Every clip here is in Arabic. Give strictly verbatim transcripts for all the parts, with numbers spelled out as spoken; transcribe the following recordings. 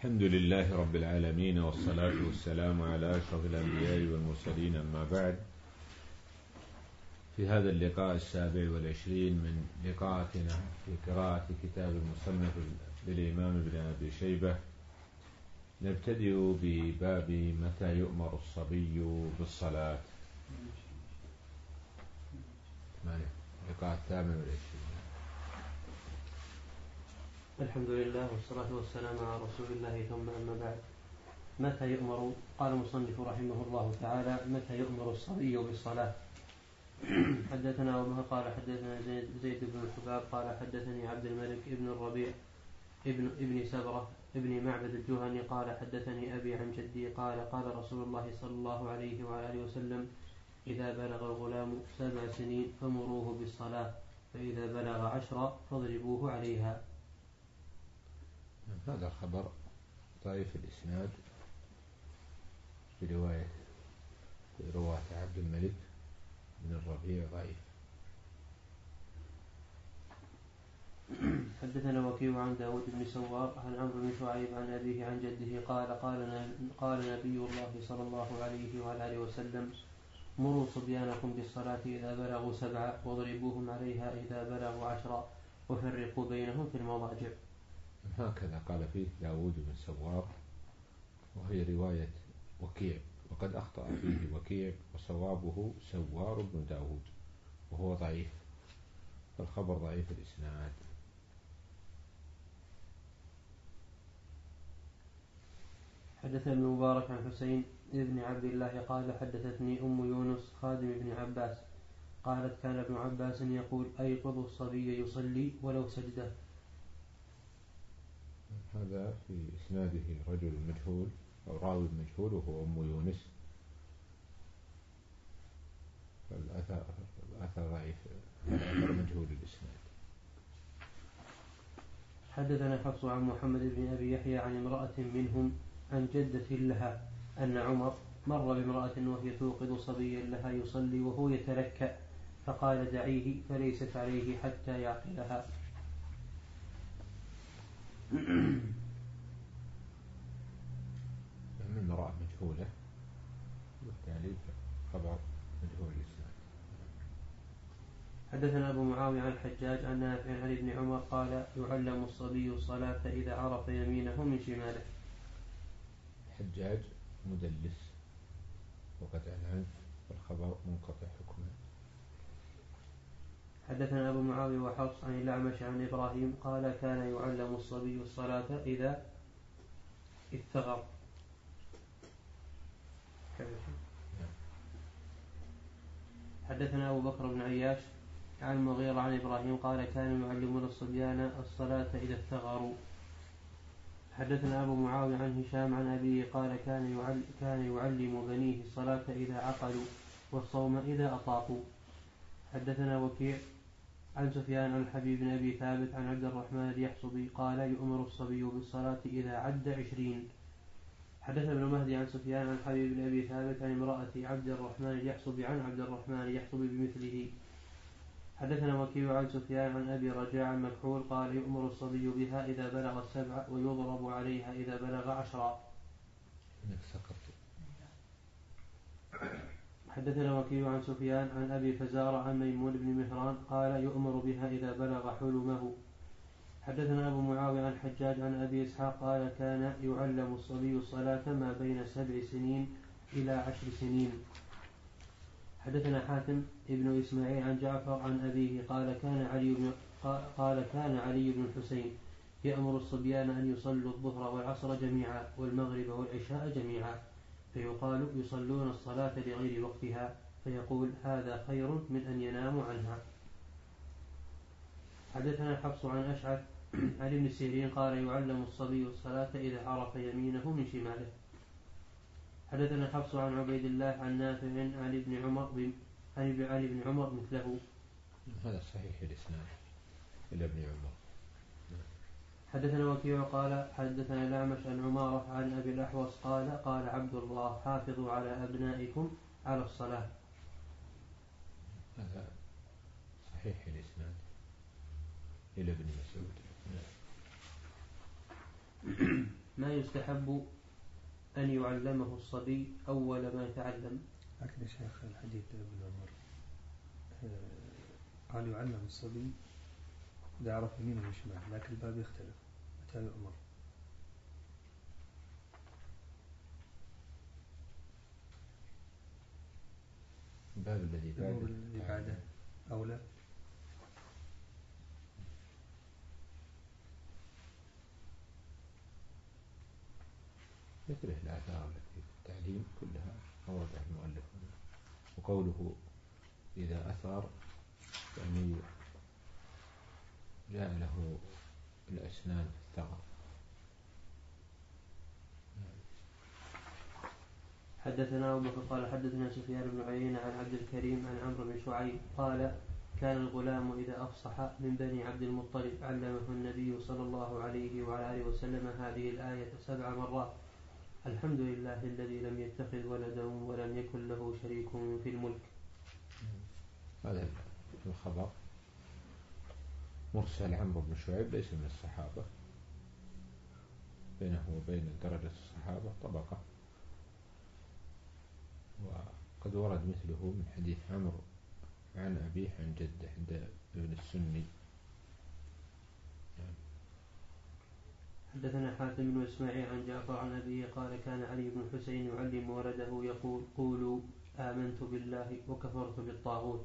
الحمد لله رب العالمين، والصلاة والسلام على أشرف الأنبياء والمرسلين، أما بعد. في هذا اللقاء السابع والعشرين من لقاءاتنا في قراءة كتاب المصنف للإمام ابن أبي شيبة، نبتدئ بباب متى يؤمر الصبي بالصلاة. اللقاء الثامن والعشرين. الحمد لله والصلاة والسلام على رسول الله، ثم أما بعد. متى يؤمر؟ قال المصنف رحمه الله تعالى: متى يؤمر الصبي بالصلاة؟ حدثنا وما قال حدثنا زيد بن الحباب قال حدثني عبد الملك ابن الربيع ابن ابن سبرة ابن معبد الجهني قال حدثني أبي عن جدي قال قال رسول الله صلى الله عليه وآله وسلم: إذا بلغ الغلام سبع سنين فمروه بالصلاة، فإذا بلغ عشرا فاضربوه عليها. هذا خبر ضعيف الإسناد برواية رواة عبد الملك بن الربيع ضعيف. حدثنا وكيع عن داود بن سوار عن عمرو بن شعيب عن أبيه عن جده قال قال, قال نبي الله صلى الله عليه وآله وسلم: مروا صبيانكم بالصلاة إذا بلغوا سبعة، واضربوهم عليها إذا بلغوا عشرا، وفرقوا بينهم في المضاجع. هكذا قال فيه داود بن سوار، وهي رواية وكيع، وقد أخطأ فيه وكيع، وصوابه سوار بن داود، وهو ضعيف، فالخبر ضعيف الإسناد. حدث ابن مبارك عن حسين ابن عبد الله قال حدثتني أم يونس خادم ابن عباس قالت: كان ابن عباس يقول: أيقظ الصبي يصلي ولو سجده. هذا في إسناده رجل مجهول أو راوي مجهول، وهو أم يونس، فالأثر الأثر ضعيف، الأثر مجهول الإسناد. حدثنا حفص عن محمد بن أبي يحيى عن امرأة منهم عن جدة لها أن عمر مر بامرأة وهي توقظ صبيا لها يصلي وهو يتلكأ، فقال: دعيه فليست عليه حتى يعقلها. من امرأة مجهولة، وبالتالي خبر مجهول الإسناد. حدثنا أبو معاوية عن الحجاج عن نافع عن ابن عمر قال: يعلم الصبي الصلاة إذا عرف يمينه من شماله. الحجاج مدلس وقد أعلن، والخبر منقطع حكما. حدثنا أبو معاوية وحفص عن الأعمش عن إبراهيم قال: كان يعلم الصبي الصلاة إذا اتغر. حدثنا أبو بكر بن عياش عن المغيرة عن إبراهيم قال: كانوا يعلمون الصبيان الصلاة إذا افتغروا. حدثنا أبو معاوية عن هشام عن أبيه قال: كان يعلم, كان يعلم بنيه الصلاة إذا عقلوا، والصوم إذا أطاقوا. حدثنا وكيع عن سفيان عن الحبيب بن أبي ثابت عن عبد الرحمن اليحصبي قال: يؤمر الصبي بالصلاة إذا عد عشرين. حدثنا ابن مهدي عن سفيان عن الحبيب بن أبي ثابت عن امرأة عبد الرحمن اليحصبي عن عبد الرحمن اليحصبي بمثله. حدثنا وكيع عن سفيان عن أبي رجاء عن مكحول قال: يؤمر الصبي بها إذا بلغ السبع، ويضرب عليها إذا بلغ عشرا. حدثنا وكيع عن سفيان عن أبي فزارة عن ميمون بن مهران قال: يؤمر بها إذا بلغ حلمه. حدثنا أبو معاوية عن حجاج عن أبي إسحاق قال: كان يعلم الصبي الصلاة ما بين سبع سنين إلى عشر سنين. حدثنا حاتم ابن إسماعيل عن جعفر عن أبيه قال: كان علي بن قال كان علي بن الحسين يأمر الصبيان أن يصلوا الظهر والعصر جميعا والمغرب والعشاء جميعا، فيقال: يصلون الصلاة لغير وقتها، فيقول: هذا خير من أن يناموا عنها. حدثنا حفص عن أشعث عن ابن سيرين قال: يعلم الصبي الصلاة إذا عرف يمينه من شماله. حدثنا حفص عن عبيد الله عن نافع عن ابن عمر عن ابن عمر مثله. هذا صحيح الإسناد إلى ابن عمر. حدثنا وكيع قال: حدثنا الأعمش عن عمارة عن أبي الأحوص قال: قال عبد الله: حافظوا على أبنائكم على الصلاة. هذا صحيح الإسناد إلى ابن مسعود. ما يستحب أن يعلمه الصبي أول ما يتعلم. لكن يا شيخ الحديث ابن عمر قال يعلم الصبي إذا عرف يمينه وشماله، لكن الباب يختلف متى يؤمر. الباب الذي بعده الذي بعده أولى. مثل الآثار التي في التعليم كلها أوردها المؤلف، وقوله إذا أثر يعني جاء له الأسنان في الثغر. حدثنا أبو بكر قال حدثنا سفيان بن عيينة عن عبد الكريم عن عمرو بن شعيب قال كان الغلام إذا أفصح من بني عبد المطلب علمه النبي صلى الله عليه وعلى آله وسلم هذه الآية سبع مرات: الحمد لله الذي لم يتخذ ولدا ولم يكن له شريك في الملك. هذا الخبر مرسل عمرو بن شعيب ليس من الصحابة، بينه وبين درجة الصحابة طبقة، وقد ورد مثله من حديث عمرو عن أبيه عن جده عند ابن السني. حدثنا حاتم بن إسماعيل عن جعفر عن أبيه قال كان علي بن حسين يعلم ولده يقول قولوا آمنت بالله وكفرت بالطاغوت.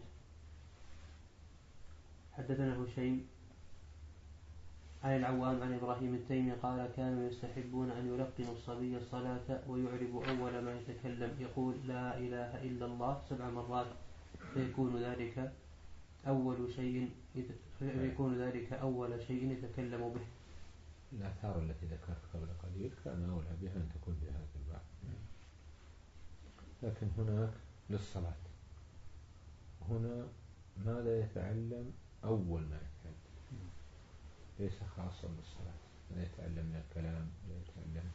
حدثنا هشيم عن العوام عن إبراهيم التيمي قال كانوا يستحبون أن يلقنوا الصبي الصلاة ويعرب أول ما يتكلم يقول لا إله إلا الله سبع مرات، فيكون ذلك أول شيء فيكون ذلك أول شيء يتكلم به. الآثار التي ذكرت قبل قليل كان أولى بها أن تكون في هذا الباب، لكن هناك للصلاة، هنا ماذا يتعلم أول ما يتعلم، ليس خاصا بالصلاة، لا يتعلم من الكلام لا يتعلم.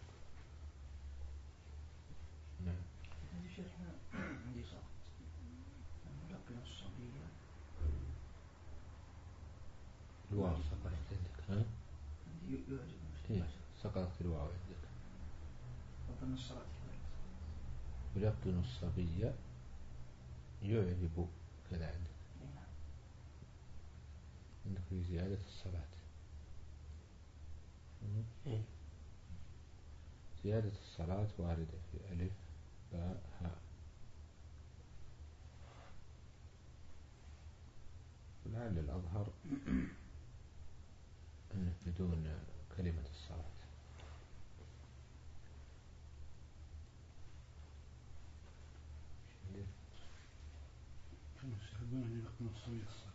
نعم. عندي شيخنا عندي سقط نلقن الصبية الواو سقطت عندك، ها؟ عندي يعجب إيه سقطت الواو عندك. وظن الصلاة يلقن الصبي يعرب كذا عندك، عندك في زيادة الصلاة. زيادة الصلاة واردة في ألف باء هاء، لعل الأظهر أنه بدون كلمة الصلاة. كانوا يستحبون أن يلقنوا الصبي الصلاة.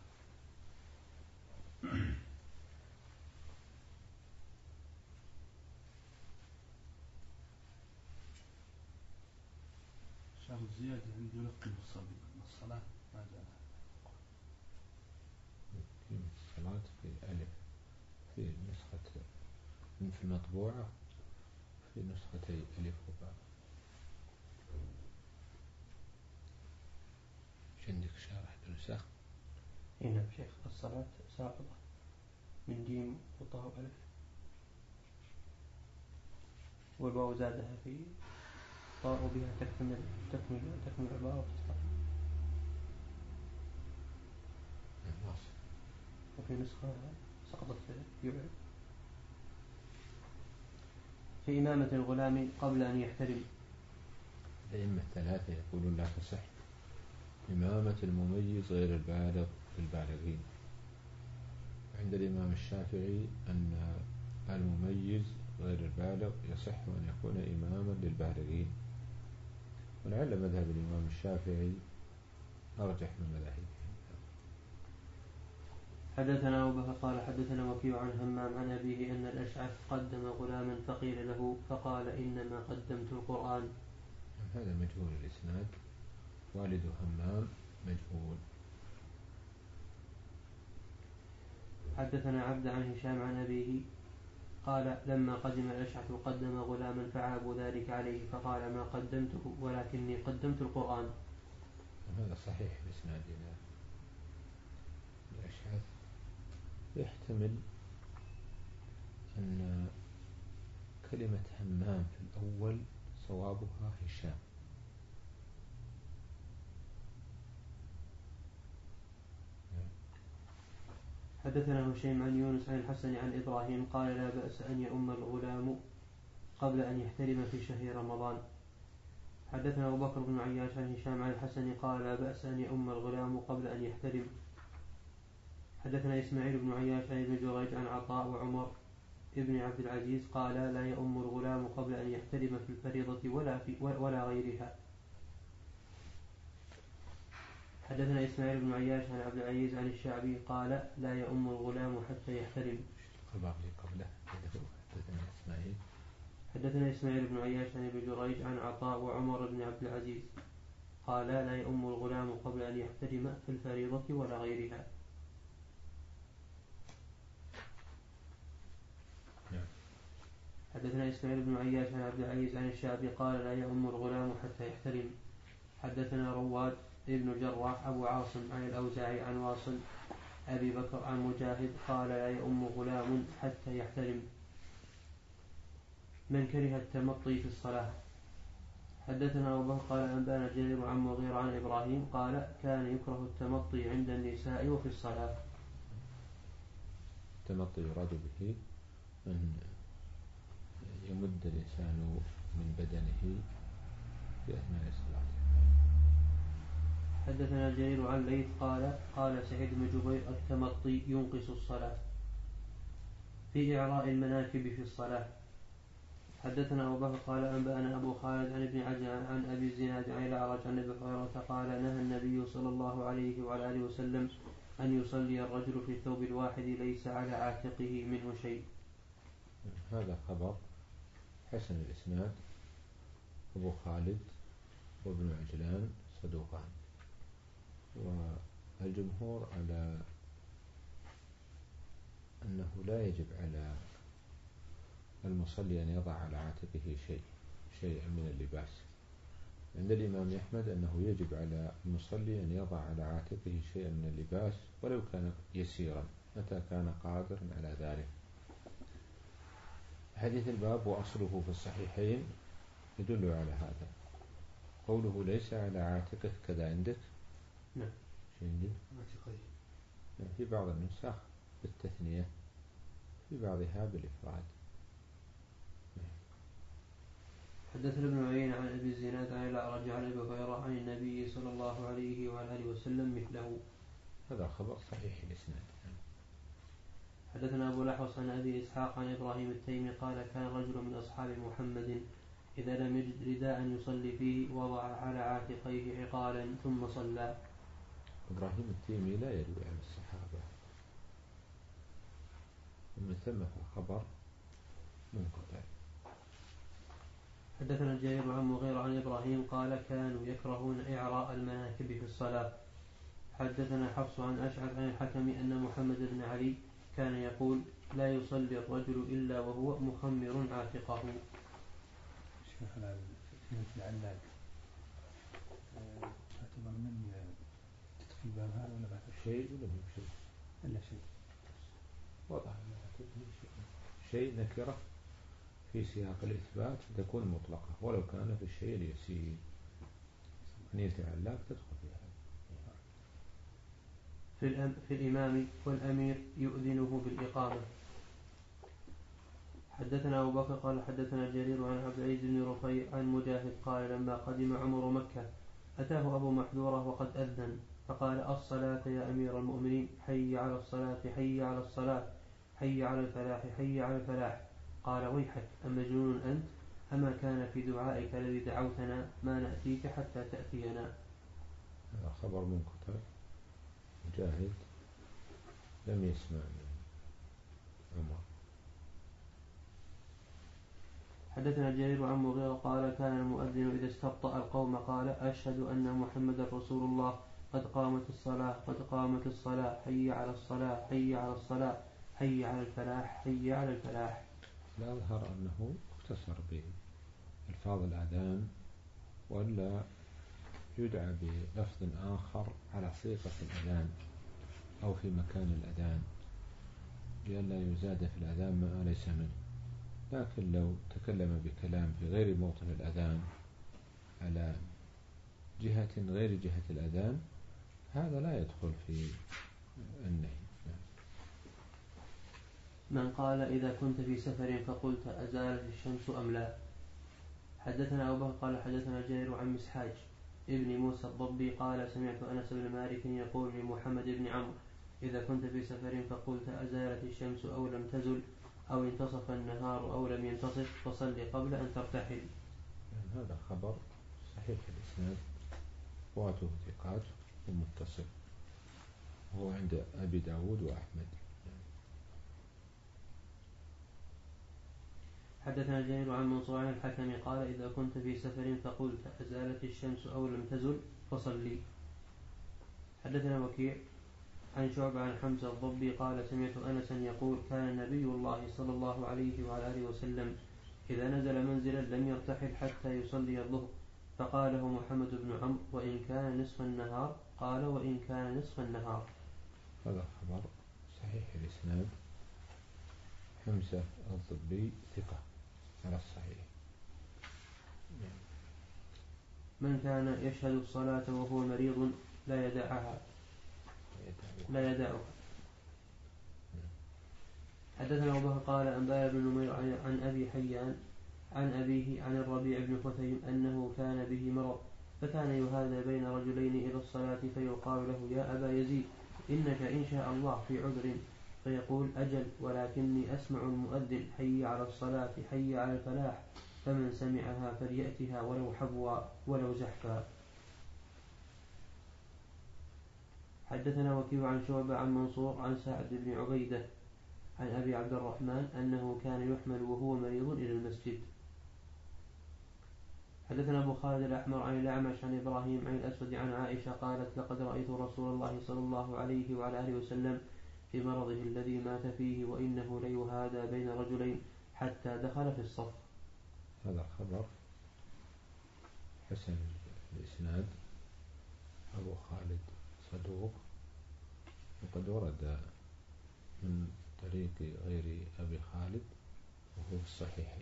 شرط زيادة أن يلقن الصبي الصلاة ما جاء. كلمة الصلاة في ألف في نسخة في المطبوعة في نسختي ألف وباء. مش عندك شارح النسخ؟ هنا شيخ الصلاة ساقطة من جيم وطاء وألف، والواو زادها في طاء وبها تكمل تكمل تكمل العبارة وتستقيم. وفي نسخة سقطت يعرب. في إمامة الغلام قبل أن يحترم. الأئمة الثلاثة يقولون لا تصح إمامة المميز غير البالغ بالبالغين. عند الإمام الشافعي أن المميز غير البالغ يصح أن يكون إماما للبالغين، ولعل مذهب الإمام الشافعي أرجح من مذاهبه. حدثنا أبو بكر قال حدثنا وكيع عن همام عن أبيه أن الأشعث قدم غلاما فقيل له فقال إنما قدمت القرآن. هذا مجهول الإسناد، والد همام مجهول. حدثنا عبد عن هشام عن أبيه قال لما قدم الأشعث قدم غلاما فعابوا ذلك عليه فقال ما قدمته ولكني قدمت القرآن. هذا صحيح الإسناد إلى الأشعث، يحتمل أن كلمة همام في الأول صوابها هشام. حدثنا هشيم عن يونس عن الحسن عن إبراهيم قال لا بأس أن يؤم الغلام قبل أن يحترم في شهر رمضان. حدثنا أبو بكر بن عياش عن هشام عن الحسن قال لا بأس أن يؤم الغلام قبل أن يحترم. حدثنا إسماعيل بن عياش عن ابن جريج عن عطاء وعمر ابن عبد العزيز قال لا يؤم الغلام قبل أن يحترم في الفريضة ولا, في ولا غيرها. حدثنا إسماعيل بن عياش عن عبد العزيز عن الشعبي قال لا يؤم الغلام حتى يحترم. قبله حدثنا إسماعيل حدثنا إسماعيل بن عياش عن ابن جريج عن عطاء وعمر بن عبد العزيز قال لا يؤم الغلام قبل أن يحترم في الفريضة ولا غيرها. حدثنا إسماعيل بن عياش عن عبد العزيز عن الشعبي قال لا يؤم الغلام حتى يحترم. حدثنا رواد ابن جراح أبو عاصم عن الأوزاعي عن واصل أبي بكر عن مجاهد قال لا يؤم غلام حتى يحترم. من كره التمطي في الصلاة. حدثنا أبو بكر قال أنبانا جرير عن مغيرة عن إبراهيم قال كان يكره التمطي عند النساء وفي الصلاة. التمطي يراد به أن يمد الإنسان من بدنه في أثناء الصلاة. حدثنا جرير عن ليث قال قال سعيد بن جبير التمطي ينقص الصلاة في إعراء المناكب في الصلاة. حدثنا أبو بكر قال أنبأنا أبو خالد عن ابن عجلان عن أبي الزناد عن الأعرج عن أبي هريرة قال نهى النبي صلى الله عليه وعلى آله وسلم أن يصلي الرجل في الثوب الواحد ليس على عاتقه منه شيء. هذا خبر حسن الإسناد. أبو خالد وابن عجلان صدوقان، والجمهور على أنه لا يجب على المصلي أن يضع على عاتقه شيء شيئا من اللباس. عند الإمام أحمد أنه يجب على المصلي أن يضع على عاتقه شيئا من اللباس ولو كان يسيرا متى كان قادرا على ذلك. حديث الباب وأصله في الصحيحين يدل على هذا. قوله ليس على عاتقه كذا عندك؟ نعم. في بعض النسخ بالتثنية في بعضها بالإفراد. حدثنا ابن عيينة عن أبي الزناد عن الأعرج عن أبي هريرة عن النبي صلى الله عليه وعلى آله وسلم مثله. هذا خبر صحيح الإسناد. حدثنا أبو لحوص عن أبي إسحاق عن إبراهيم التيمي قال كان رجل من أصحاب محمد إذا لم يجد رداء يصلي فيه وضع على عاتقيه عقالا ثم صلى. إبراهيم التيمي لا يروي عن الصحابة، ومن ثم فالخبر منقطع. حدثنا جرير عن مغيرة عن إبراهيم قال كانوا يكرهون إعراء المناكب في الصلاة. حدثنا حفص عن أشعث عن الحكم أن محمد بن علي كان يقول لا يصلي الرجل إلا وهو مخمر عاتقه. شيخنا في العلال تعتبر من تدخل باب هذا ولا بعد شيء ولا مو شيء؟ إلا شيء وضع شيء نكرة في سياق الإثبات تكون مطلقة ولو كان في الشيء اليسير. نية العلاق تدخل فيها. في, الأم في الإمام والأمير يؤذنه بالإقامة. حدثنا أبو بكر قال حدثنا جرير عن عبد العزيز بن رفيع عن مجاهد قال لما قدم عمر مكة أتاه أبو محذورة وقد أذن فقال الصلاة يا أمير المؤمنين حي على الصلاة حي على الصلاة حي على الفلاح حي على الفلاح. قال ويحك أمجنون أنت أما كان في دعائك الذي دعوتنا ما نأتيك حتى تأتينا. هذا خبر منقطع. مجاهد لم يسمع من عمر. حدثنا جرير عن مغيرة قال كان المؤذن إذا استبطأ القوم قال أشهد أن محمد رسول الله قد قامت الصلاة قد قامت الصلاة حي على الصلاة حي على الصلاة حي على الفلاح حي على الفلاح. لا أظهر أنه اقتصر بألفاظ الأذان ولا يدعى بلفظ آخر على صيغة الأذان أو في مكان الأذان لئلا يزاد في الأذان ما ليس منه، لكن لو تكلم بكلام في غير موطن الأذان على جهة غير جهة الأذان هذا لا يدخل في النهي. من قال إذا كنت في سفر فقلت أزالت الشمس أم لا. حدثنا أبو بكر قال حدثنا جرير عن مسحاج ابن موسى الضبي قال سمعت أنس بن مالك يقول لمحمد بن عمرو إذا كنت في سفر فقلت أزالت الشمس أو لم تزل أو انتصف النهار أو لم ينتصف فصل قبل أن ترتحل. يعني هذا خبر صحيح الإسناد رواته ثقات ومتصل وهو عند أبي داود وأحمد. حدثنا جرير عن منصور عن الحكم قال إذا كنت في سفر فقلت أزالت الشمس أو لم تزل فصلي. حدثنا وكيع عن شعبة عن حمزة الضبي قال سمعت أنسا يقول كان نبي الله صلى الله عليه وعلى آله وسلم إذا نزل منزلا لم يرتحل حتى يصلي الظهر فقاله محمد بن عمرو وإن كان نصف النهار قال وإن كان نصف النهار. هذا خبر صحيح الإسناد حمزة الضبي ثقة على الصحيح. من كان يشهد الصلاة وهو مريض لا يدعها لا يدعها. حدثنا أبو بكر قال أنبأنا بن نمير عن أبي حيان عن أبيه عن الربيع بن خثيم أنه كان به مرض فكان يهادى بين رجلين إلى الصلاة فيقال له يا أبا يزيد إنك إن شاء الله في عذر فيقول أجل ولكني أسمع المؤذن حي على الصلاة حي على الفلاح فمن سمعها فليأتها ولو حبوا ولو زحفا. حدثنا وكيع عن شعبة عن منصور عن سعد بن عبيدة عن أبي عبد الرحمن أنه كان يحمل وهو مريض إلى المسجد. حدثنا أبو خالد الأحمر عن الأعمش عن إبراهيم عن الأسود عن عائشة قالت لقد رأيت رسول الله صلى الله عليه وعلى آله وسلم في مرضه الذي مات فيه وإنه ليهادى بين رجلين حتى دخل في الصف. هذا خبر حسن الإسناد أبو خالد صدوق وقد ورد من طريق غير أبي خالد وهو الصحيح.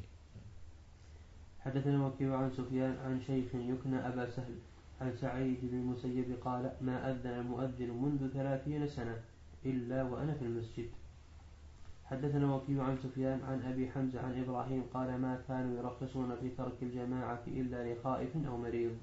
حدثنا وكيع عن سفيان عن شيخ يكنى أبا سهل عن سعيد بن المسيب قال ما أذن المؤذن منذ ثلاثين سنة إلا وأنا في المسجد. حدثنا وكيع عن سفيان عن أبي حمزة عن إبراهيم قال ما كانوا يرخصون في ترك الجماعة إلا لخائف أو مريض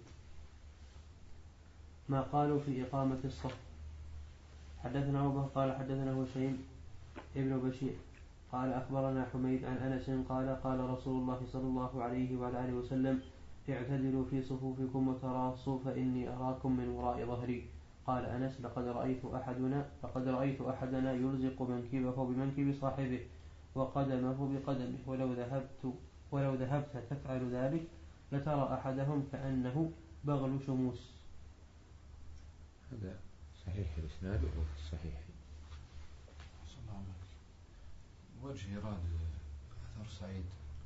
ما قالوا في إقامة الصف. حدثنا أبو بكر قال حدثنا هشيم ابن بشير قال أخبرنا حميد عن أنس قال قال رسول الله صلى الله عليه وعلى آله وسلم اعتدلوا في صفوفكم وتراصوا فإني أراكم من وراء ظهري. قال أنس لقد رأيت أحدنا لقد رأيت أحدنا يلزق منكبه بمنكب صاحبه وقدمه بقدمه ولو ذهبت ولو ذهبت تفعل ذلك لترى أحدهم كأنه بغل شموس. هذا صحيح الإسناد وهو الصحيح. صلى الله عليه وسلم. وجه إيراد أثر سعيد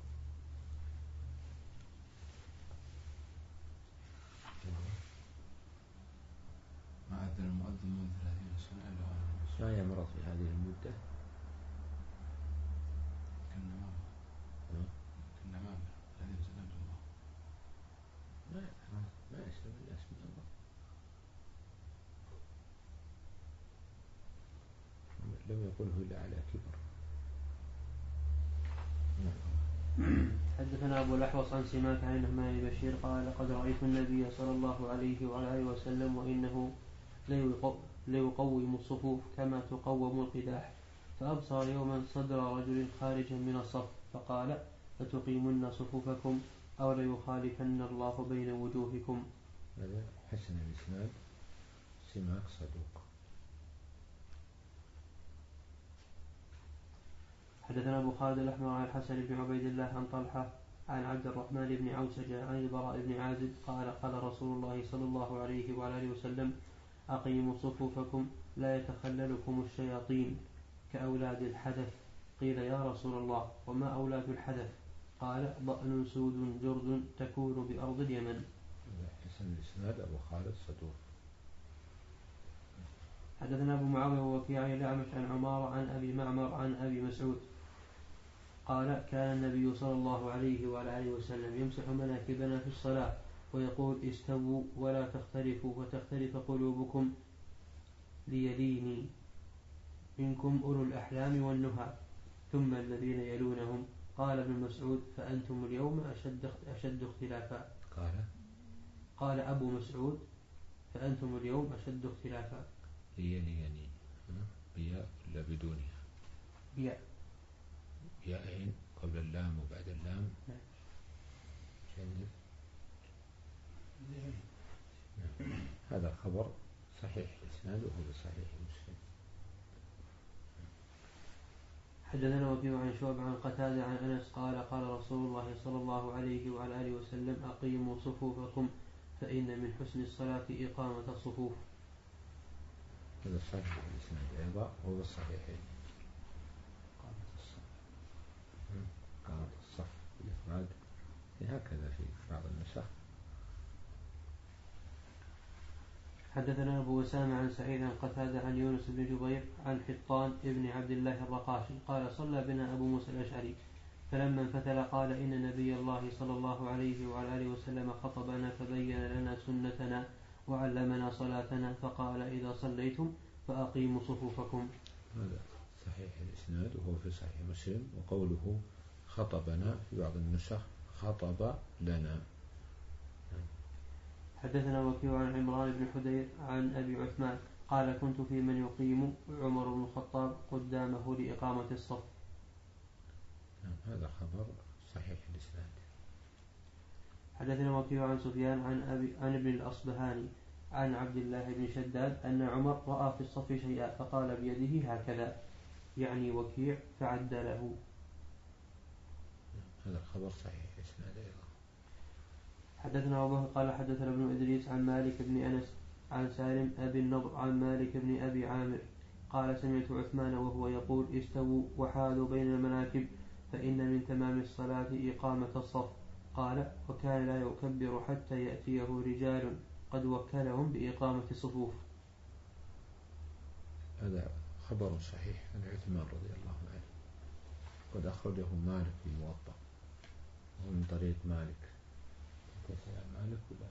ما أذن المؤذن من ثلاثين سنة إلا وأنا ما يمرض في هذه المدة كنا ما كنا ما ثلاثين سنة الله ما ما يسلم الناس من الله لم يقله إلا على كبر. حدثنا أبو الأحوص عن سماك عن النعمان بن بشير قال لقد رأيت النبي صلى الله عليه وعلى آله وسلم وإنه ليقوم الصفوف كما تقوم القداح فأبصر يوما صدر رجل خارجا من الصف فقال لتقيمن صفوفكم أو ليخالفن الله بين وجوهكم. هذا حسن الإسناد سماك صدوق. حدثنا أبو خالد الأحمر عن الحسن بن عبيد الله عن طلحة عن عبد الرحمن بن عوسجة عن البراء بن عازب قال قال رسول الله صلى الله عليه وعلى آله وسلم أقيموا صفوفكم لا يتخللكم الشياطين كأولاد الحدث. قيل يا رسول الله وما أولاد الحدث؟ قال ضأن سود جرد تكون بأرض اليمن. حسن الإسناد أبو خالد صدوق. حدثنا أبو معاوية ووكيع عن الأعمش عن عمارة عن أبي معمر عن أبي مسعود قال كان النبي صلى الله عليه وعلى آله وسلم يمسح مناكبنا في الصلاة ويقول استووا ولا تختلفوا وتختلف قلوبكم ليليني منكم أولو الأحلام والنهى ثم الذين يلونهم. قال ابن مسعود فأنتم اليوم أشد, أشد اختلافا. قال قال أبو مسعود فأنتم اليوم أشد اختلافا. ليني يعني بياء ولا بدونها؟ بياء. بياءين قبل اللام وبعد اللام. نعم. جميل. نعم. هذا الخبر صحيح إسناده بصحيح مسلم. حدثنا وكيع عن شعبة عن قتادة عن أنس قال قال رسول الله صلى الله عليه وعلى آله وسلم أقيموا صفوفكم فإن من حسن الصلاة إقامة الصفوف. هذا صحيح الإسناد أيضا هو بالصحيحين. قامة الصف قامة الصف بالإفراد هكذا في بعض النسخ. حدثنا أبو أسامة عن سعيد عن قتادة عن يونس بن جبير عن حطان ابن عبد الله الرقاشي قال صلى بنا أبو موسى الأشعري فلما انفتل قال إن نبي الله صلى الله عليه وعلى آله وسلم خطبنا فبين لنا سنتنا وعلمنا صلاتنا فقال إذا صليتم فأقيموا صفوفكم. هذا صحيح الإسناد وهو في صحيح مسلم. وقوله خطبنا في بعض النسخ خطب لنا. حدثنا وكيع عن عمران بن حدير عن أبي عثمان قال كنت في من يقيم عمر بن الخطاب قدامه لإقامة الصف. هذا خبر صحيح الإسناد. حدثنا وكيع عن سفيان عن أبي عن ابن الأصبهاني عن عبد الله بن شداد أن عمر رأى في الصف شيئا فقال بيده هكذا يعني وكيع فعدله. هذا الخبر صحيح الإسناد أيضا. حدثنا أبو قال حدثنا ابن إدريس عن مالك بن أنس عن سالم أبي النضر عن مالك بن أبي عامر قال سمعت عثمان وهو يقول استووا وحاذوا بين المناكب فإن من تمام الصلاة إقامة الصف. قال وكان لا يكبر حتى يأتيه رجال قد وكلهم بإقامة الصفوف. هذا خبر صحيح عن عثمان رضي الله عنه قد أخرجه مالك في الموطأ ومن طريق مالك. كيف مالك ولا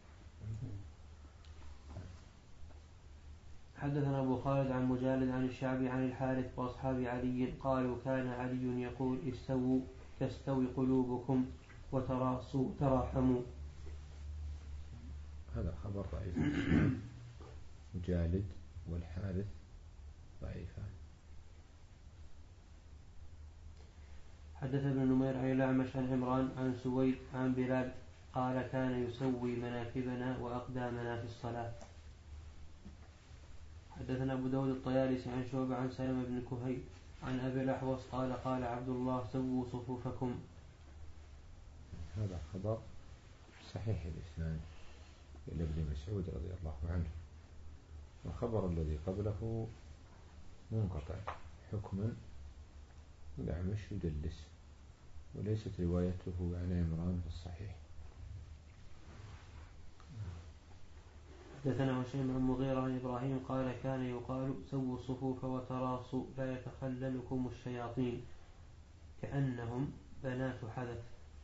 حدثنا أبو خالد عن مجالد عن الشعبي عن الحارث وأصحاب علي قالوا كان علي يقول استووا تستوي قلوبكم وتراصوا تراحموا. هذا خبر ضعيف. مجالد والحارث ضعيفان. حدث ابن نمير عن الأعمش عن عمران عن سويد عن بلال قال كان يسوي مناكبنا وأقدامنا في الصلاة. حدثنا أبو داود الطيالسي عن شعبة عن سلمة بن كهيل عن أبي الأحوص قال قال عبد الله سووا صفوفكم. هذا خبر صحيح الإسناد إلى ابن مسعود رضي الله عنه. والخبر الذي قبله منقطع حكما الأعمش يدلس وليست روايته عن عمران في الصحيح. حدثنا هشام عن مغيرة عن إبراهيم قال كان يقال سووا الصفوف وتراصوا لا يتخللكم الشياطين كأنهم بنات حدث.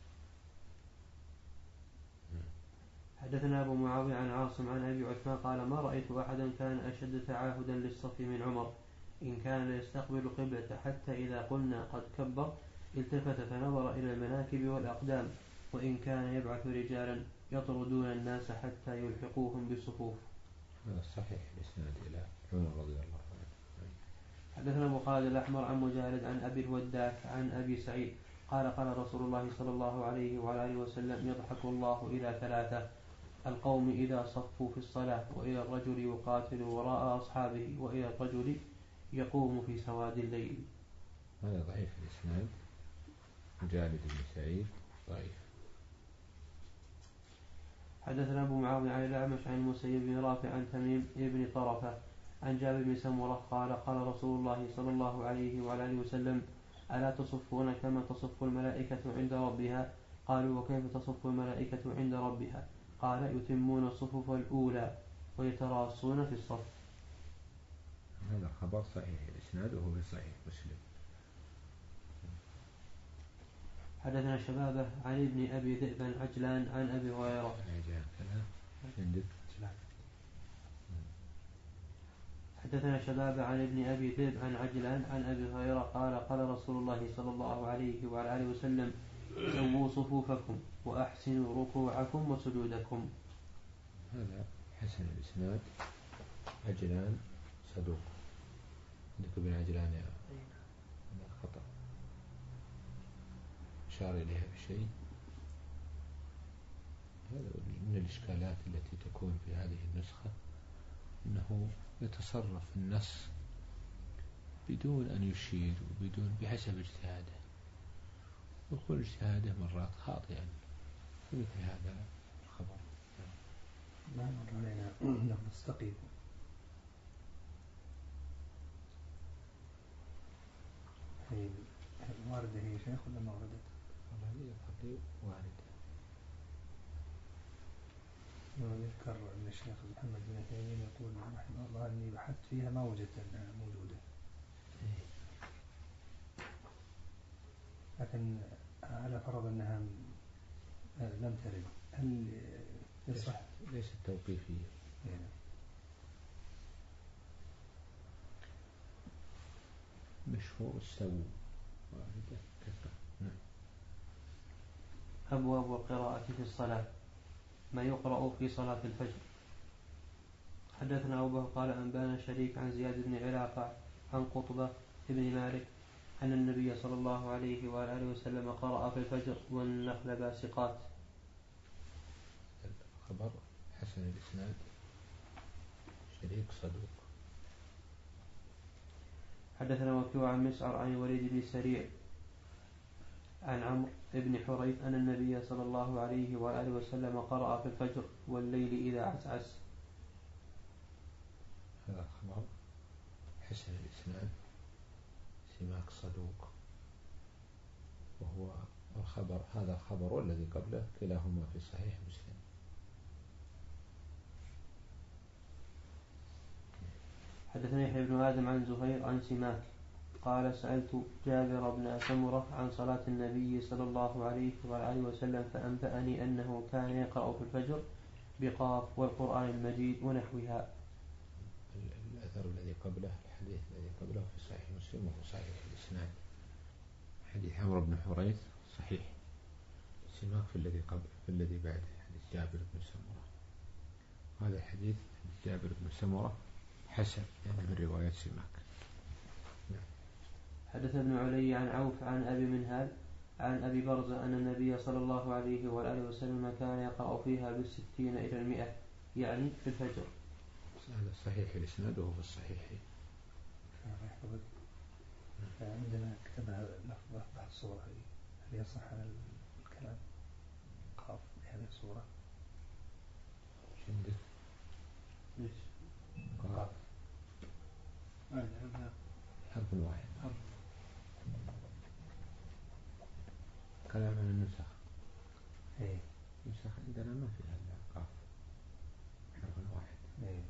حدثنا أبو معاوية عن عاصم عن أبي عثمان قال ما رأيت أحدا كان أشد تعاهدا للصف من عمر إن كان يستقبل قبلة حتى إذا قلنا قد كبر التفت فنظر إلى المناكب والأقدام وإن كان يبعث رجالا يطردون الناس حتى يلحقوهم بالصفوف. هذا صحيح الإسناد إلى عمر رضي الله عنه. حدثنا أبو خالد الأحمر عن مجالد عن أبي الوداك عن أبي سعيد قال قال رسول الله صلى الله عليه وعلى آله وسلم يضحك الله إلى ثلاثة القوم إذا صفوا في الصلاة وإلى الرجل يقاتل وراء أصحابه وإلى الرجل يقوم في سواد الليل. هذا ضعيف الإسناد. مجالد بن سعيد ضعيف. حدثنا أبو معاوية عن الأعمش عن المسيب بن رافع عن تميم بن طرفة عن جابر بن سمرة قال قال رسول الله صلى الله عليه وعلى آله وسلم ألا تصفون كما تصف الملائكة عند ربها؟ قالوا وكيف تصف الملائكة عند ربها؟ قال يتمون الصفوف الأولى ويتراصون في الصف. هذا خبر صحيح الإسناد وهو في صحيح مسلم. حدثنا شبابة عن ابن أبي ذئب عجلان عن أبي هريرة. عجلان كذا عندك. حدثنا شبابة عن ابن أبي ذئب عن عجلان عن أبي هريرة قال قال رسول الله صلى الله عليه وعلى آله وسلم سووا صفوفكم وأحسنوا ركوعكم وسجودكم. هذا حسن الإسناد. عجلان صدوق. عندك ابن عجلان يا هذا خطأ أشار إليها بشيء. هذا من الإشكالات التي تكون في هذه النسخة أنه يتصرف النص بدون أن يشير وبدون بحسب اجتهاده، ويكون اجتهاده مرات خاطئا في مثل هذا الخبر. ما مر علينا أنه مستقيم. هي واردة هي شيخ ولا ما وردت؟ والله هي قبل واردة. يذكر أن الشيخ محمد بن عثيمين يقول رحمه الله أني بحثت فيها ما وجدت أنها موجودة، لكن على فرض أنها لم ترد هل يصح؟ ليست توقيفية. يعني. مشهور السوء واردة كثرة. نعم. أبواب القراءة في الصلاة، ما يقرأ في صلاة الفجر. حدثنا أبو بكر قال أنبانا شريك عن زياد بن علاقة عن قطبة بن مالك أن النبي صلى الله عليه وآله وسلم قرأ في الفجر والنخل باسقات. خبر حسن الإسناد. شريك صدوق. حدثنا وكيع عن مسعر عن الوليد بن سريع عن عمرو بن حريث أن النبي صلى الله عليه وآله وسلم قرأ في الفجر والليل إذا عسعس. هذا الخبر حسن الإسناد. سماك صدوق. وهو الخبر هذا الخبر والذي قبله كلاهما في صحيح مسلم. حدثنا يحيى بن آدم عن زهير عن سماك قال سألت جابر بن سمرة عن صلاة النبي صلى الله عليه وآله وسلم فأنبأني أنه كان يقرأ في الفجر بقاف والقرآن المجيد ونحوها. الأثر الذي قبله الحديث الذي قبله في صحيح مسلم وهو صحيح الإسناد. حديث عمرو بن حريث صحيح. سماك في الذي قبل في الذي بعده حديث جابر بن سمرة. هذا الحديث جابر بن سمرة حسن يعني من رواية سماك. نعم. حدث ابن علي عن عوف عن أبي منهال عن أبي برزة أن النبي صلى الله عليه وآله وسلم كان يقرأ فيها بالستين إلى المئة يعني في الفجر. هذا صحيح الإسناد وهو في الصحيحين. عندنا كتبها لفظة بعد الصورة هل يصح على الكلام قاف بهذه الصورة؟ عندك ليش؟ قاف حرف واحد. كلام من النسخ. ايه نسخ عندنا ما فيها إلا قاف حرف واحد. ايه.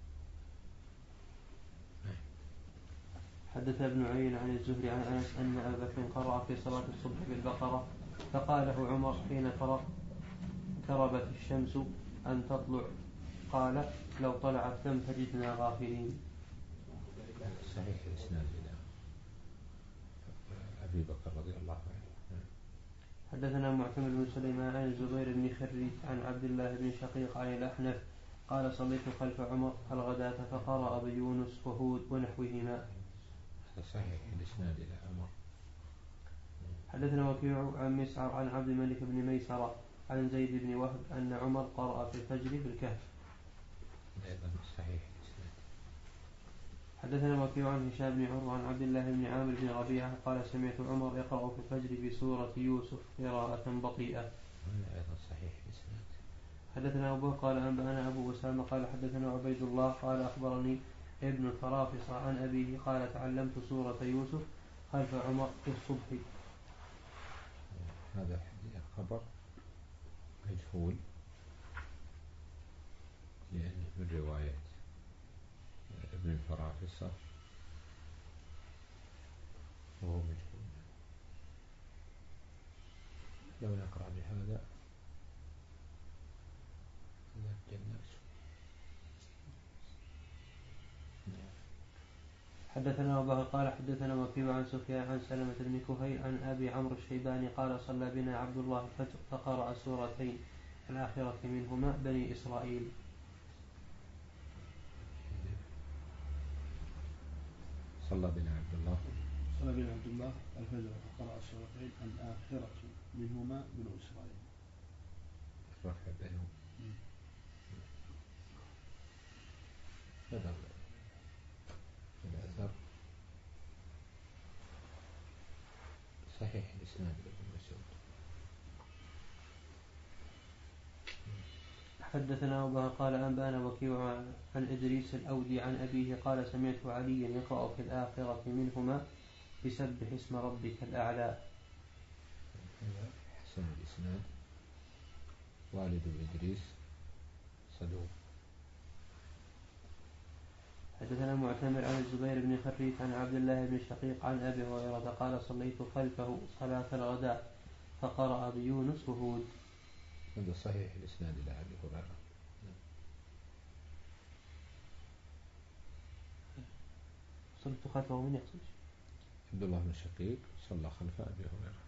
حدث ابن عين عن الزهري عن أنس أن أبا بكر قرأ في صلاة الصبح بالبقرة فقاله عمر حين فرغ كربت الشمس أن تطلع قال لو طلعت لم تجدنا غافلين. صحيح الإسناد إلى أبي بكر رضي الله عنه. حدثنا معتمر بن سليمان عن الزبير بن خريج عن عبد الله بن شقيق عن الأحنف قال صليت خلف عمر الغداة فقرأ بيونس وهود ونحوهما. صحيح الإسناد إلى عمر. حدثنا وكيع عن مسعر عن عبد الملك بن ميسرة عن زيد بن وهب أن عمر قرأ في الفجر بالكهف. أيضا صحيح الإسناد. حدثنا وكيع عن هشام بن عروة عن عبد الله بن عامر بن ربيعة قال سمعت عمر يقرأ في الفجر بسورة يوسف قراءة بطيئة. أيضا صحيح الإسناد. حدثنا أبو قال أنبأنا أبو أسامة قال حدثنا عبيد الله قال أخبرني ابن الفرافصة عن أبيه قال تعلمت سورة يوسف خلف عمر في الصبح. هذا الخبر مجهول لأنه من رواية ابن الفرافصة وهو مجهول. لو نقرأ بهذا نبدأ الناس. حدثنا أبو بكر قال حدثنا وكيع عن سفيان عن سلمة بن كهيل عن أبي عمرو الشيباني قال صلى بنا عبد الله الفجر فقرأ سورتين الآخرة منهما بني إسرائيل. صلى بنا عبد الله صلى بنا عبد الله الفجر فقرأ سورتين الآخرة منهما بنو إسرائيل. رفع بينهم هذا الأثر صحيح الإسناد لابن مسعود. حدثنا أبو بكر قال أنبأنا وكيع عن إدريس الأودي عن أبيه قال سمعت عليا يقرأ في الآخرة منهما بسبح اسم ربك الأعلى. حسن الإسناد. والد إدريس صدوق. حدثنا معتمر عن الزبير بن خريف عن عبد الله بن شقيق عن أبي هريرة قال صليت خلفه صلاة الغداء فقرأ بيونس وهود. هذا صحيح الإسناد إلى أبي هريرة. صليت خلفه من يقصد عبد الله بن شقيق صلى خلف أبي هريرة.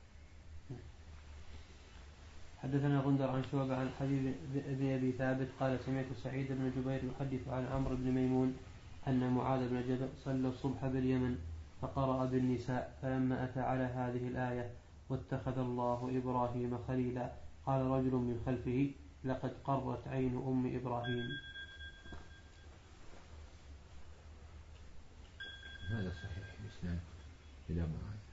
حدثنا غندر عن شعبة عن حبيب بن أبي ثابت قال سمعت سعيد بن جبير يحدث عن عمرو بن ميمون أن معاذ بن جبل صلى الصبح باليمن فقرأ بالنساء فلما أتى على هذه الآية واتخذ الله إبراهيم خليلا قال رجل من خلفه لقد قرت عين أم إبراهيم. هذا صحيح الإسناد إلى معاذ.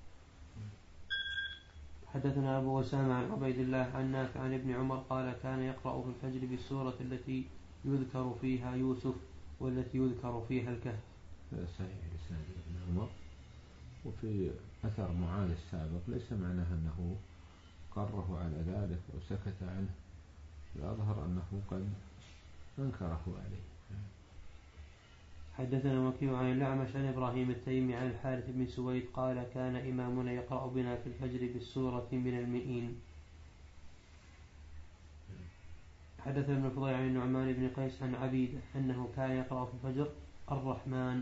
حدثنا أبو أسامة عن عبيد الله عن نافع عن ابن عمر قال كان يقرأ في الفجر بالسورة التي يذكر فيها يوسف والتي يذكر فيها الكهف. هذا صحيح الإسناد إلى ابن عمر. وفي أثر معاذ السابق ليس معناه أنه قره على ذلك أو سكت عنه، الأظهر أنه قد أنكره عليه. حدثنا وكيع عن الأعمش عن إبراهيم التيمي عن الحارث بن سويد قال كان إمامنا يقرأ بنا في الفجر بالسورة من المئين. حدثنا ابن فضيل عن النعمان بن قيس عن عبيدة أنه كان يقرأ في الفجر الرحمن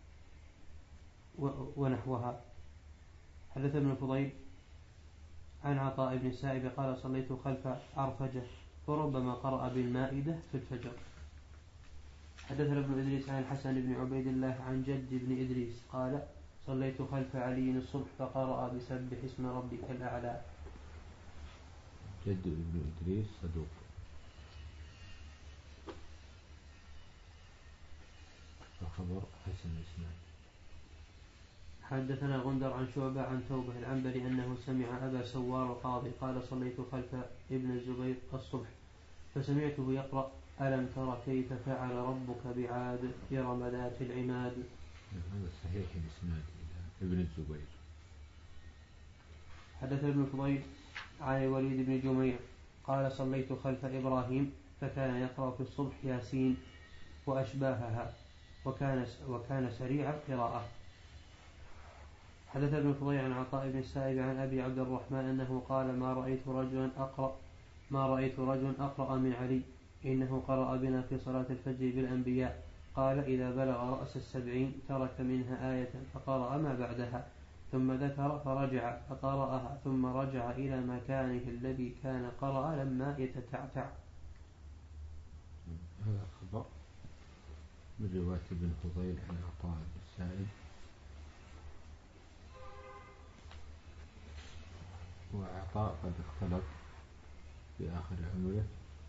ونحوها. حدثنا ابن فضيل عن عطاء بن السائب قال صليت خلف عرفجة فربما قرأ بالمائدة في الفجر. حدثنا ابن إدريس عن الحسن بن عبيد الله عن جد بن إدريس قال صليت خلف علي الصبح فقرأ بسبح اسم ربك الأعلى. جد بن إدريس صدوق. وخبر حسن الإسناد. حدثنا غندر عن شعبة عن توبة العنبري أنه سمع أبا سوار القاضي قال صليت خلف ابن الزبير الصبح فسمعته يقرأ ألم تر كيف فعل ربك بعاد إرم ذات العماد. هذا صحيح الإسناد إلى ابن الزبير. حدثنا ابن فضيل عن الوليد بن جميع قال صليت خلف إبراهيم فكان يقرأ في الصبح ياسين وأشباهها وكان وكان سريع القراءة. حدثنا ابن فضيل عن عطاء بن السائب عن أبي عبد الرحمن أنه قال ما رأيت رجلا أقرأ ما رأيت رجلا أقرأ من علي إنه قرأ بنا في صلاة الفجر بالأنبياء قال إذا بلغ رأس السبعين ترك منها آية فقرأ ما بعدها ثم ذكر فرجع فقرأها ثم رجع إلى مكانه الذي كان قرأ لما يتتعتع. هذا خبر من رواية ابن فضيل عن عطاء بن السائب. وعطاء قد اختلط في آخر عمره،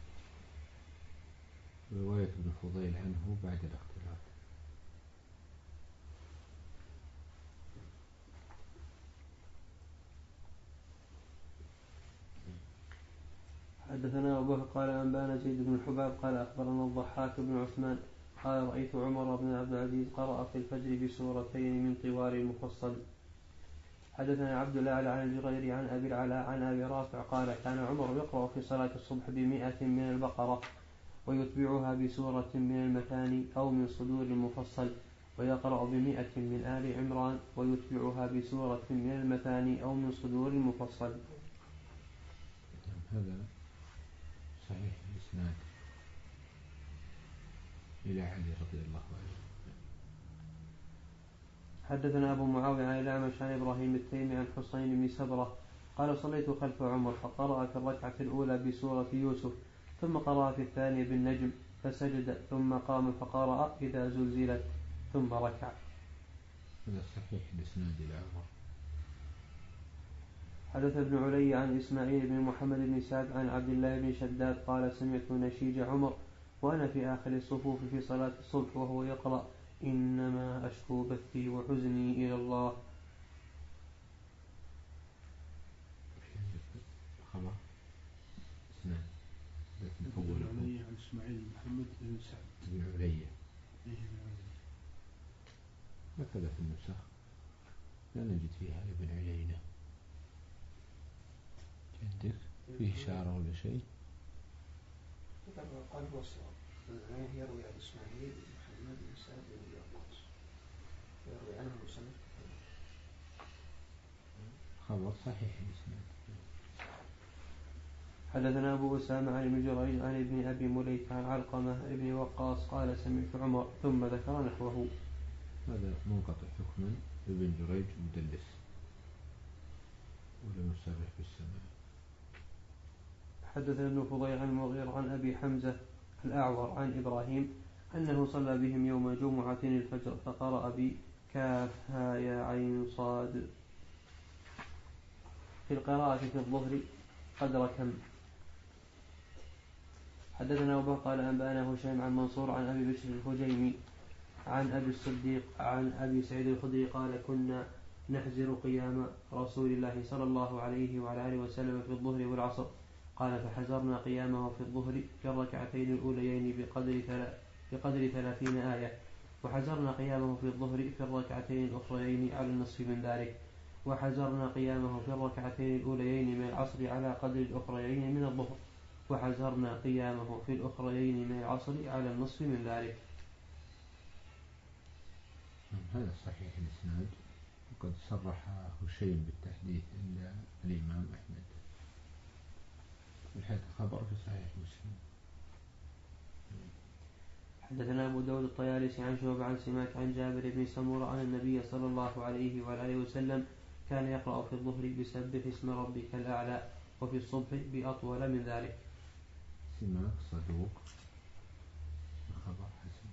رواية ابن فضيل عنه بعد الاختلاط. حدثنا أبو بكر قال أنبانا زيد بن الحباب قال أخبرنا الضحاك بن عثمان قال رأيت عمر بن عبد العزيز قرأ في الفجر بسورتين من طوال المفصل. حدثنا عبد الأعلى عن الجريري عن أبي العلاء عن أبي رافع قال كان عمر يقرأ في صلاة الصبح بمئة من البقرة ويتبعها بسورة من المثاني أو من صدور المفصل ويقرأ بمئة من آل عمران ويتبعها بسورة من المثاني أو من صدور المفصل. هذا صحيح الإسناد إلى علي رضي الله عنه. حدثنا أبو معاوية عن الأعمش عن إبراهيم التيمي عن حسين بن سبرة قال صليت خلف عمر فقرأ في الركعة الأولى بسورة يوسف ثم قرأ في الثانية بالنجم فسجد ثم قام فقرأ إذا زلزلت ثم ركع. هذا صحيح الإسناد إلى عمر. حدث ابن علي عن إسماعيل بن محمد بن سعد عن عبد الله بن شداد قال سمعت نشيج عمر وأنا في آخر الصفوف في صلاة الصبح وهو يقرأ إنما أشكو بثي وحزني إلى الله. خبر إسناد ابن علي عن إسماعيل بن محمد بن سعد ابن علي إيه ابن علي هكذا في النسخ لا نجد فيها ابن علينا. عندك فيه إشارة ولا شيء؟ قال هو الصواب يروي عن إسماعيل بن محمد بن سعد بن وقاص يروي عنه مسند خبر صحيح الإسناد. حدثنا أبو أسامة عن ابن جريج عن ابن أبي مليك عن علقمة ابن وقاص قال سمعت عمر ثم ذكر نحوه. هذا منقطع حكما ابن جريج مدلس ولم يصرح بالسماع. حدثنا ابن فضيل عن المغيرة عن أبي حمزة الأعور عن إبراهيم أنه صلى بهم يوم جمعة الفجر فقرأ بكاف ها يا عين صاد في القراءة في الظهر قدر كم. حدثنا أبو بكر قال أنبأنا هشيم عن منصور عن أبي بشر الهجيمي عن أبي الصديق عن أبي سعيد الخدري قال كنا نحزر قيام رسول الله صلى الله عليه وعلى آله وسلم في الظهر والعصر قال فحزرنا قيامه في الظهر في الركعتين الأوليين بقدر, بقدر ثلاثين آية وحزرنا قيامه في الظهر في الركعتين الأخريين على النصف من ذلك وحزرنا قيامه في الركعتين الأوليين من العصر على قدر الأخريين من الظهر وحزرنا قيامه في الأخريين من العصر على النصف من ذلك. هذا صحيح الإسناد وقد صرح هشيم بالتحديث عند الإمام أحمد والحديث خبر في صحيح مسلم. حدثنا أبو داود الطيالسي عن شعبة عن سماك عن جابر بن سمرة عن النبي صلى الله عليه وآله وسلم كان يقرأ في الظهر بسبح اسم ربك الأعلى وفي الصبح بأطول من ذلك. سماك صدوق خبر حسن.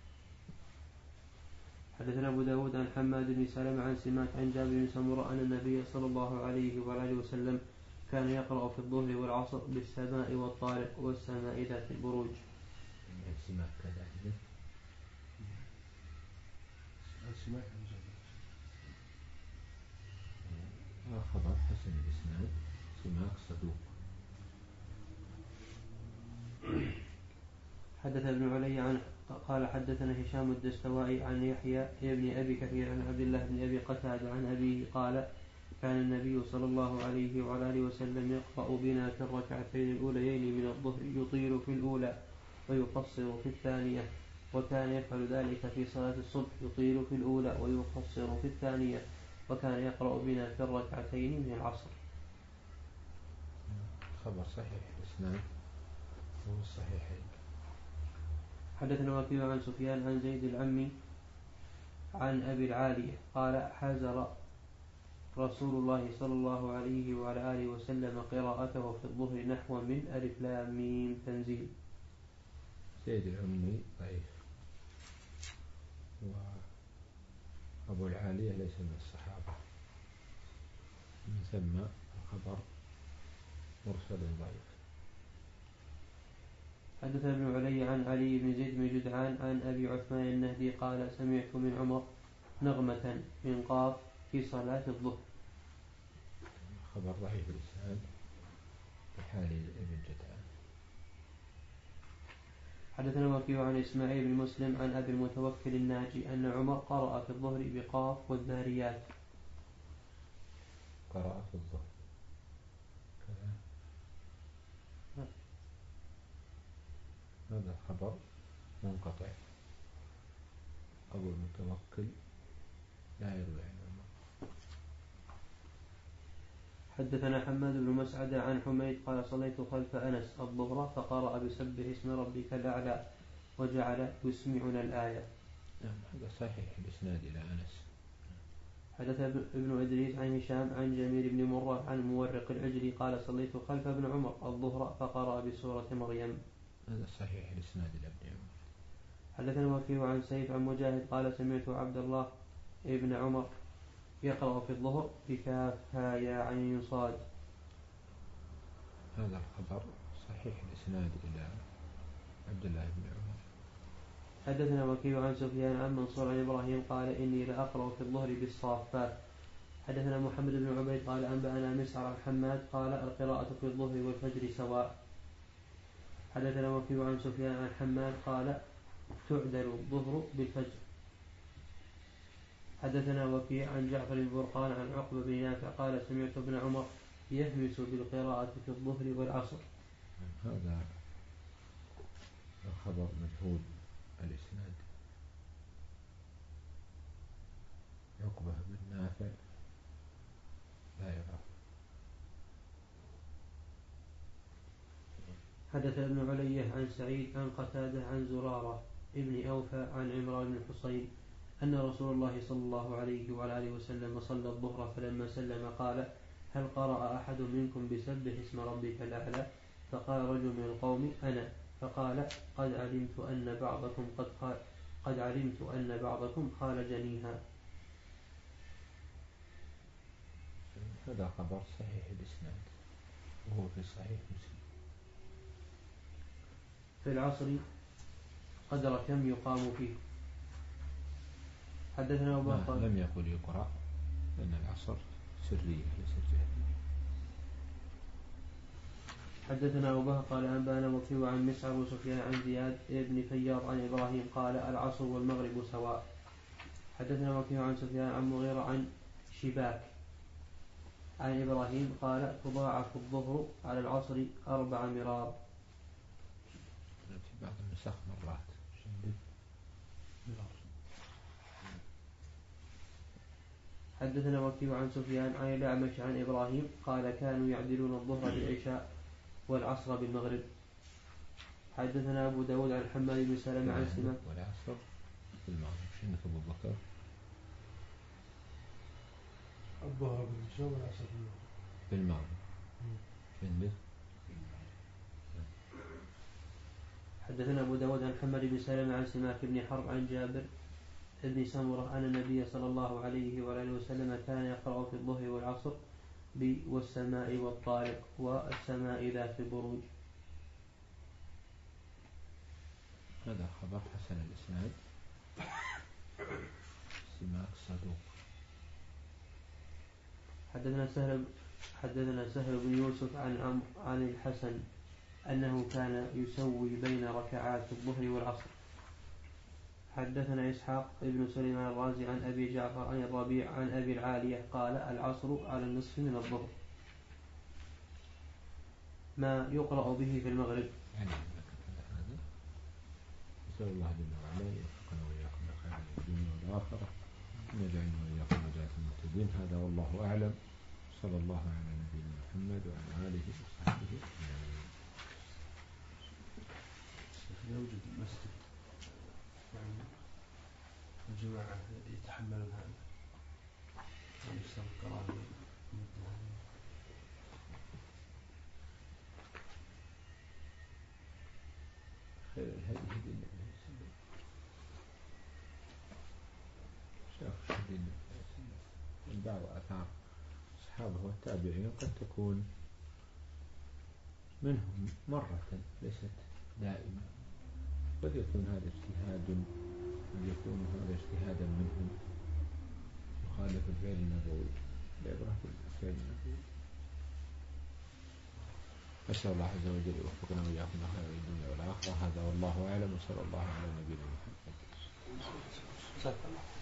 حدثنا أبو داود عن حماد بن سلمة عن سماك عن جابر بن سمرة أن النبي صلى الله عليه وآله وسلم كان يقرأ في الظهر والعصر بالسماء والطارق والسماء ذات البروج. سماك كذلك سماك خبر حسن الإسناد سماك صدوق. حدث ابن علي عن قال حدثنا هشام الدستوائي عن يحيى بن أبي كثير عن عبد الله بن أبي قتادة عن أبيه قال كان النبي صلى الله عليه وعلى آله وسلم يقرأ بنا في الركعتين الأوليين من الظهر يطيل في الأولى ويقصر في الثانية وكان يفعل ذلك في صلاة الصبح يطيل في الأولى ويقصر في الثانية وكان يقرأ بنا في الركعتين من العصر. خبر صحيح الإسناد هو الصحيحين. حدثنا وكيع عن سفيان عن زيد العمي عن أبي العالية قال حازر رسول الله صلى الله عليه وعلى آله وسلم قراءته في الظهر نحو من ألف لام ميم تنزيل. زيد العمي ضعيف وأبو العالية ليس من الصحابة من ثم الخبر مرسل ضعيف. حدثنا ابن علي عن علي بن زيد بن جدعان عن أبي عثمان النهدي قال سمعت من عمر نغمة من قاف في صلاة الظهر. خبر ضعيف الإسناد بحال ابن جدعان. حدثنا وكيع عن إسماعيل بن مسلم عن أبي المتوكل الناجي أن عمر قرأ في الظهر بقاف والذاريات. قرأ في الظهر كذا. هذا خبر منقطع أبو المتوكل لا يروي عن عمر. حدثنا حماد بن مسعد عن حميد قال صليت خلف أنس الظهر فقرأ بسبح اسم ربك الأعلى وجعل يسمعنا الآية. نعم هذا صحيح الإسناد إلى أنس. حدث ابن إدريس عن هشام عن جميل بن مرة عن مورق العجلي قال صليت خلف ابن عمر الظهر فقرأ بسورة مريم. هذا صحيح الإسناد إلى ابن عمر. حدثنا وكيع عن سيف عن مجاهد قال سمعت عبد الله ابن عمر يقرأ في الظهر بكافها يا عين صاد. هذا الخبر صحيح الإسناد إلى عبد الله بن عمر. حدثنا وكيع عن سفيان عن منصور عن إبراهيم قال إني لأقرأ في الظهر بالصافات. حدثنا محمد بن عبيد قال أنبأنا مسعر عن حماد قال القراءة في الظهر والفجر سواء. حدثنا وكيع عن سفيان عن حماد قال تعدل الظهر بالفجر. حدثنا وكيع عن جعفر بن برقان عن عقبة بن نافع قال سمعت ابن عمر يهمس بالقراءة في الظهر والعصر. هذا الخبر مجهول الإسناد. عقبة بن نافع لا يعرف. حدث ابن علية عن سعيد عن قتادة عن زرارة ابن أوفى عن عمران بن حصين أن رسول الله صلى الله عليه وعلى آله وسلم صلى الظهر فلما سلم قال هل قرأ أحد منكم بسبح اسم ربك الأعلى؟ فقال رجل من القوم أنا. فقال قد علمت أن بعضكم قد قال قد علمت أن بعضكم قال جنيها. هذا خبر صحيح الإسناد وهو في صحيح مسلم. في العصر قدر كم يقام فيه. حدثنا أبو بكر لم يقل يقرأ لأن العصر سرية ليست جهرية. حدثنا أبو بكر قال أنبانا وكيع عن مسعر وسفيان عن زياد بن فياض عن إبراهيم قال العصر والمغرب سواء. حدثنا وكيع عن سفيان عن مغيرة عن شباك عن إبراهيم قال تضاعف الظهر على العصر أربع مرار. في بعض النسخ مرات شدد. حدثنا وكيع عن سفيان عن الأعمش عن إبراهيم قال كانوا يعدلون الظهر بالعشاء والعصر بالمغرب. حدثنا أبو داود عن حماد بن سلمة عن سماك والعصر بالمغرب. شنك أبو بكر؟ الظهر بالعشاء والعصر بالمغرب. شنك. حدثنا أبو داود عن حماد بن سلمة عن سماك بن حرب عن جابر ابن سمرة أن النبي صلى الله عليه وآله وسلم كان يقرأ في الظهر والعصر والسماء والطارق والسماء ذات البروج. هذا خبر حسن الإسناد. سماك صدوق. حدثنا سهل حدثنا سهل بن يوسف عن عمرو عن الحسن أنه كان يسوي بين ركعات الظهر والعصر. حدثنا إسحاق ابن سليمان الرازي عن أبي جعفر عن الربيع عن أبي العالية قال العصر على النصف من الظهر ما يقرأ به في المغرب. نسأل الله جل وعلا يوفقنا وإياكم لخير الدنيا والآخرة ونجعلنا وإياكم نجاة المهتدين. هذا والله أعلم. صلى الله على نبينا محمد وعلى آله وصحبه أجمعين. يوجد مسجد يعني الجماعة يتحملون هذا ويشتغل القرآن خير الهدي هدي النبي صلى الله عليه وسلم. شاف هدي النبي صلى الله عليه وسلم من بعض آثار أصحابه والتابعين قد تكون منهم مرة ليست دائما. قد يكون هذا اجتهاد قد يكون هذا اجتهادا منهم يخالف الفعل النبوي. العبرة بالفعل النبوي. أسأل الله عز وجل يوفقنا وإياكم لخير الدنيا والآخرة. هذا والله أعلم. وصلى الله على نبينا محمد.